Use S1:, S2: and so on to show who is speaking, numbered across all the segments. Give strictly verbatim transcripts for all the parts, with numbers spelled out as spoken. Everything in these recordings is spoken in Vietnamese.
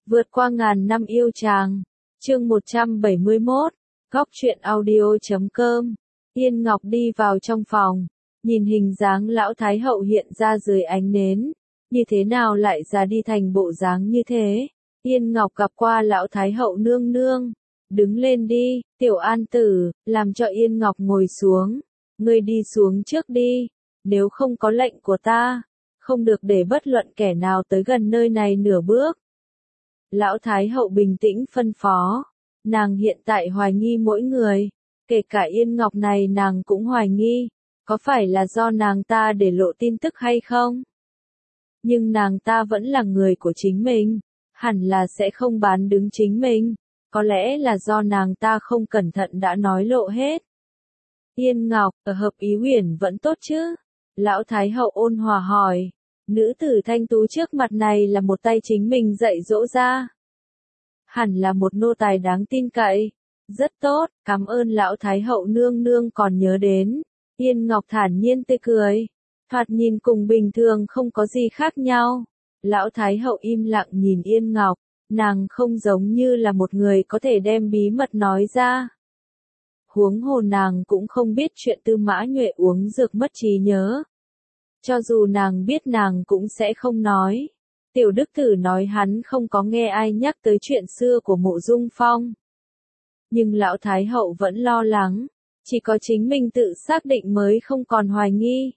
S1: Vượt qua ngàn năm yêu chàng. Chương một trăm bảy mươi mốt. Góc truyện audio chấm com. Yên Ngọc đi vào trong phòng, nhìn hình dáng lão thái hậu hiện ra dưới ánh nến, như thế nào lại già đi thành bộ dáng như thế. Yên Ngọc gặp qua lão thái hậu nương nương, đứng lên đi, Tiểu An Tử, làm cho Yên Ngọc ngồi xuống. Ngươi đi xuống trước đi, nếu không có lệnh của ta, không được để bất luận kẻ nào tới gần nơi này nửa bước. Lão thái hậu bình tĩnh phân phó, nàng hiện tại hoài nghi mỗi người, kể cả Yên Ngọc này nàng cũng hoài nghi, có phải là do nàng ta để lộ tin tức hay không? Nhưng nàng ta vẫn là người của chính mình, hẳn là sẽ không bán đứng chính mình, có lẽ là do nàng ta không cẩn thận đã nói lộ hết. Yên Ngọc, ở Hợp Ý Huyền vẫn tốt chứ? Lão thái hậu ôn hòa hỏi, nữ tử thanh tú trước mặt này là một tay chính mình dạy dỗ ra. Hẳn là một nô tài đáng tin cậy. Rất tốt, cảm ơn lão thái hậu nương nương còn nhớ đến. Yên Ngọc thản nhiên tươi cười, thoạt nhìn cùng bình thường không có gì khác nhau. Lão thái hậu im lặng nhìn Yên Ngọc, nàng không giống như là một người có thể đem bí mật nói ra. Huống hồ nàng cũng không biết chuyện Tư Mã Nhuệ uống dược mất trí nhớ. Cho dù nàng biết nàng cũng sẽ không nói. Tiểu đức tử nói hắn không có nghe ai nhắc tới chuyện xưa của Mộ Dung Phong. Nhưng lão thái hậu vẫn lo lắng, chỉ có chính mình tự xác định mới không còn hoài nghi.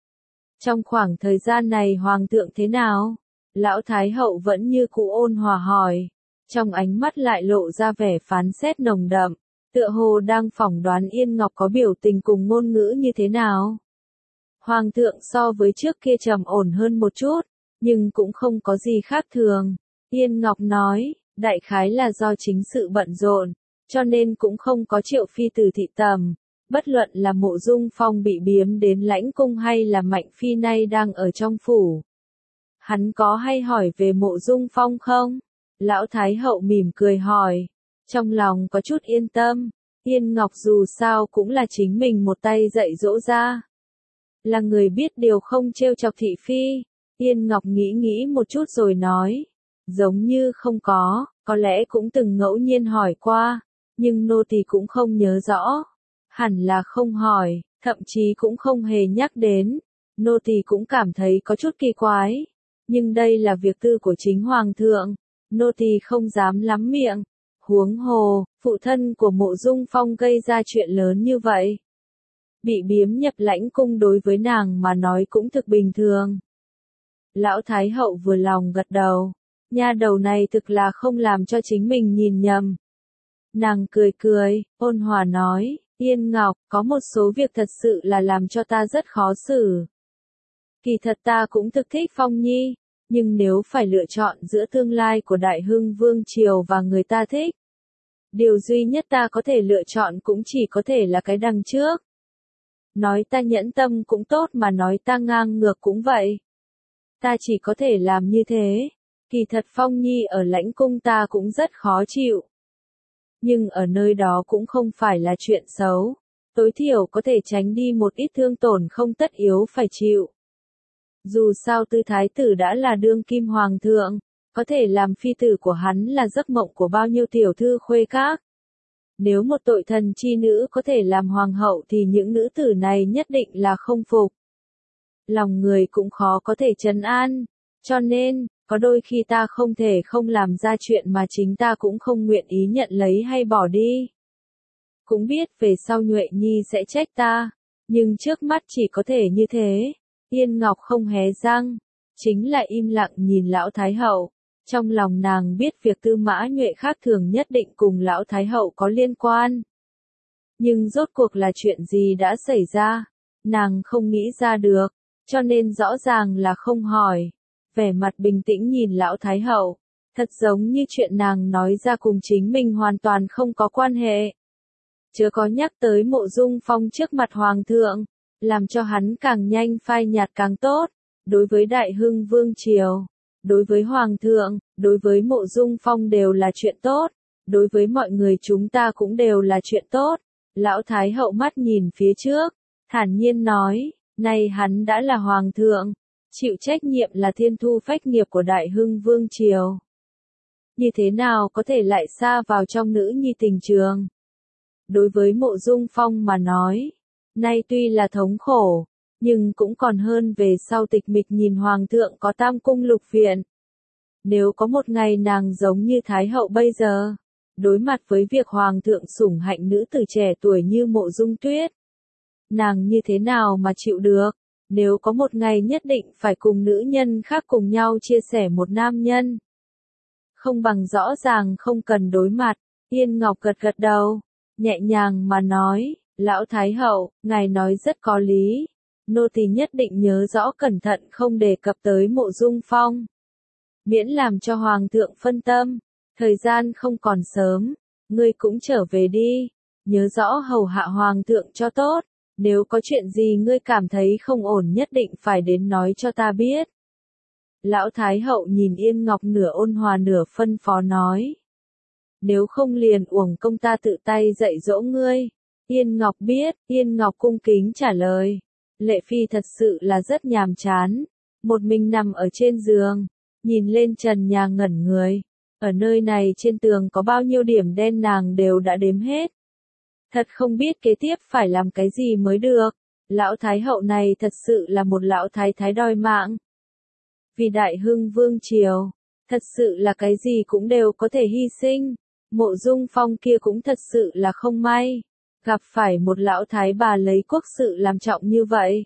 S1: Trong khoảng thời gian này hoàng thượng thế nào? Lão thái hậu vẫn như cũ ôn hòa hỏi, trong ánh mắt lại lộ ra vẻ phán xét nồng đậm, tựa hồ đang phỏng đoán Yên Ngọc có biểu tình cùng ngôn ngữ như thế nào. Hoàng thượng so với trước kia trầm ổn hơn một chút, nhưng cũng không có gì khác thường. Yên Ngọc nói, đại khái là do chính sự bận rộn, cho nên cũng không có Triệu phi tử thị tầm. Bất luận là Mộ Dung Phong bị biếm đến lãnh cung hay là Mạnh phi nay đang ở trong phủ. Hắn có hay hỏi về Mộ Dung Phong không? Lão thái hậu mỉm cười hỏi, trong lòng có chút yên tâm. Yên Ngọc dù sao cũng là chính mình một tay dạy dỗ ra, là người biết điều không trêu chọc thị phi. Yên Ngọc nghĩ nghĩ một chút rồi nói, giống như không có, có lẽ cũng từng ngẫu nhiên hỏi qua, nhưng nô tỳ cũng không nhớ rõ. Hẳn là không hỏi, thậm chí cũng không hề nhắc đến. Nô tỳ cũng cảm thấy có chút kỳ quái, nhưng đây là việc tư của chính hoàng thượng, nô tỳ không dám lắm miệng. Huống hồ, phụ thân của Mộ Dung Phong gây ra chuyện lớn như vậy, bị biếm nhập lãnh cung đối với nàng mà nói cũng thực bình thường. Lão thái hậu vừa lòng gật đầu, nha đầu này thực là không làm cho chính mình nhìn nhầm. Nàng cười cười, ôn hòa nói, Yên Ngọc, có một số việc thật sự là làm cho ta rất khó xử. Kỳ thật ta cũng thực thích Phong Nhi, nhưng nếu phải lựa chọn giữa tương lai của Đại Hưng Vương Triều và người ta thích, điều duy nhất ta có thể lựa chọn cũng chỉ có thể là cái đằng trước. Nói ta nhẫn tâm cũng tốt mà nói ta ngang ngược cũng vậy. Ta chỉ có thể làm như thế. Kỳ thật Phong Nhi ở lãnh cung ta cũng rất khó chịu. Nhưng ở nơi đó cũng không phải là chuyện xấu. Tối thiểu có thể tránh đi một ít thương tổn không tất yếu phải chịu. Dù sao Tư Thái Tử đã là đương kim hoàng thượng, có thể làm phi tử của hắn là giấc mộng của bao nhiêu tiểu thư khuê các. Nếu một tội thần chi nữ có thể làm hoàng hậu thì những nữ tử này nhất định là không phục. Lòng người cũng khó có thể trấn an, cho nên, có đôi khi ta không thể không làm ra chuyện mà chính ta cũng không nguyện ý nhận lấy hay bỏ đi. Cũng biết về sau Nhuệ Nhi sẽ trách ta, nhưng trước mắt chỉ có thể như thế. Yên Ngọc không hé răng, chính là im lặng nhìn lão thái hậu. Trong lòng nàng biết việc Tư Mã Nhuệ khác thường nhất định cùng lão thái hậu có liên quan. Nhưng rốt cuộc là chuyện gì đã xảy ra, nàng không nghĩ ra được, cho nên rõ ràng là không hỏi. Vẻ mặt bình tĩnh nhìn lão thái hậu, thật giống như chuyện nàng nói ra cùng chính mình hoàn toàn không có quan hệ. Chớ có nhắc tới Mộ Dung Phong trước mặt hoàng thượng, làm cho hắn càng nhanh phai nhạt càng tốt. Đối với Đại Hưng Vương Triều, đối với hoàng thượng, đối với Mộ Dung Phong đều là chuyện tốt, đối với mọi người chúng ta cũng đều là chuyện tốt. Lão thái hậu mắt nhìn phía trước, thản nhiên nói, nay hắn đã là hoàng thượng, chịu trách nhiệm là thiên thu phách nghiệp của Đại Hưng Vương Triều. như thế nào có thể lại xa vào trong nữ nhi tình trường. Đối với Mộ Dung Phong mà nói, nay tuy là thống khổ, nhưng cũng còn hơn về sau tịch mịch nhìn hoàng thượng có tam cung lục viện. Nếu có một ngày nàng giống như Thái hậu bây giờ, đối mặt với việc hoàng thượng sủng hạnh nữ tử trẻ tuổi như Mộ Dung Tuyết, nàng như thế nào mà chịu được? Nếu có một ngày nhất định phải cùng nữ nhân khác cùng nhau chia sẻ một nam nhân, không bằng rõ ràng không cần đối mặt. Yên Ngọc gật gật đầu, nhẹ nhàng mà nói, lão Thái hậu, ngài nói rất có lý, nô tỳ nhất định nhớ rõ cẩn thận không đề cập tới Mộ Dung Phong. Miễn làm cho hoàng thượng phân tâm, thời gian không còn sớm, ngươi cũng trở về đi, nhớ rõ hầu hạ hoàng thượng cho tốt, nếu có chuyện gì ngươi cảm thấy không ổn nhất định phải đến nói cho ta biết. Lão Thái hậu nhìn Yên Ngọc nửa ôn hòa nửa phân phó nói. Nếu không liền uổng công ta tự tay dạy dỗ ngươi. Yên Ngọc biết, Yên Ngọc cung kính trả lời. Lệ Phi thật sự là rất nhàm chán, một mình nằm ở trên giường, nhìn lên trần nhà ngẩn người. Ở nơi này trên tường có bao nhiêu điểm đen nàng đều đã đếm hết. Thật không biết kế tiếp phải làm cái gì mới được. Lão Thái hậu này thật sự là một lão thái thái đòi mạng. Vì Đại Hưng Vương Triều, thật sự là cái gì cũng đều có thể hy sinh. Mộ Dung Phong kia cũng thật sự là không may, gặp phải một lão thái bà lấy quốc sự làm trọng như vậy.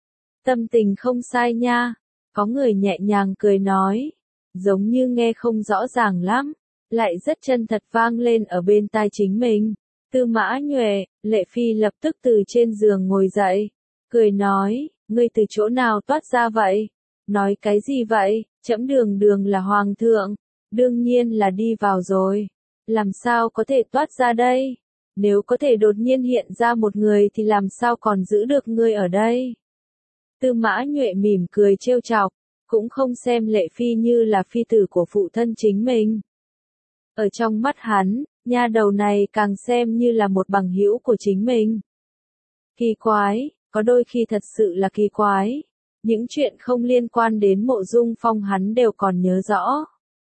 S1: Tâm tình không sai nha, có người nhẹ nhàng cười nói, giống như nghe không rõ ràng lắm, lại rất chân thật vang lên ở bên tai chính mình. Tư Mã Nhuệ, Lệ Phi lập tức từ trên giường ngồi dậy, cười nói, ngươi từ chỗ nào toát ra vậy? Nói cái gì vậy? Trẫm đường đường là hoàng thượng, đương nhiên là đi vào rồi. Làm sao có thể toát ra đây? Nếu có thể đột nhiên hiện ra một người thì làm sao còn giữ được ngươi ở đây? Tư Mã Nhuệ mỉm cười trêu chọc, cũng không xem Lệ Phi như là phi tử của phụ thân chính mình. Ở trong mắt hắn, nha đầu này càng xem như là một bằng hữu của chính mình. Kỳ quái, có đôi khi thật sự là kỳ quái. Những chuyện không liên quan đến Mộ Dung Phong hắn đều còn nhớ rõ.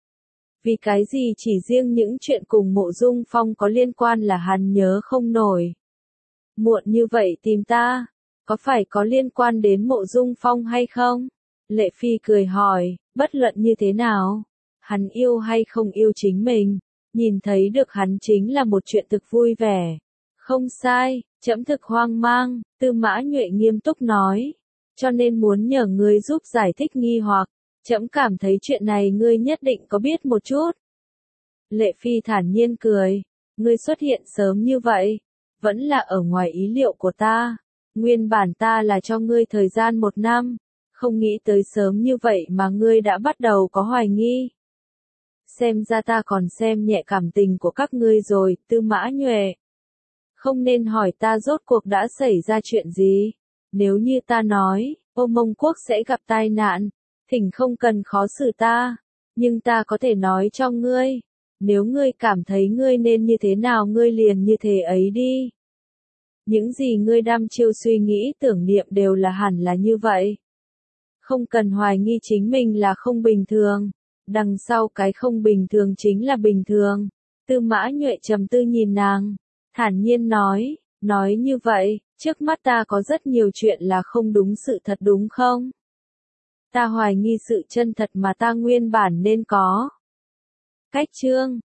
S1: Vì cái gì chỉ riêng những chuyện cùng Mộ Dung Phong có liên quan là hắn nhớ không nổi. Muộn như vậy tìm ta, có phải có liên quan đến Mộ Dung Phong hay không? Lệ Phi cười hỏi, bất luận như thế nào, hắn yêu hay không yêu chính mình, nhìn thấy được hắn chính là một chuyện thực vui vẻ. Không sai, trẫm thực hoang mang, Tư Mã Nhuệ nghiêm túc nói, cho nên muốn nhờ ngươi giúp giải thích nghi hoặc. Trẫm cảm thấy chuyện này ngươi nhất định có biết một chút. Lệ Phi thản nhiên cười, ngươi xuất hiện sớm như vậy, vẫn là ở ngoài ý liệu của ta. Nguyên bản ta là cho ngươi thời gian một năm, không nghĩ tới sớm như vậy mà ngươi đã bắt đầu có hoài nghi. Xem ra ta còn xem nhẹ cảm tình của các ngươi rồi, Tư Mã Nhuệ. Không nên hỏi ta rốt cuộc đã xảy ra chuyện gì. Nếu như ta nói, Ô Mông Quốc sẽ gặp tai nạn, thỉnh không cần khó xử ta, nhưng ta có thể nói cho ngươi, nếu ngươi cảm thấy ngươi nên như thế nào ngươi liền như thế ấy đi. Những gì ngươi đăm chiêu suy nghĩ tưởng niệm đều là hẳn là như vậy. Không cần hoài nghi chính mình là không bình thường, đằng sau cái không bình thường chính là bình thường. Tư Mã Nhuệ trầm tư nhìn nàng, thản nhiên nói, nói như vậy, trước mắt ta có rất nhiều chuyện là không đúng sự thật đúng không? Ta hoài nghi sự chân thật mà ta nguyên bản nên có. Cách chương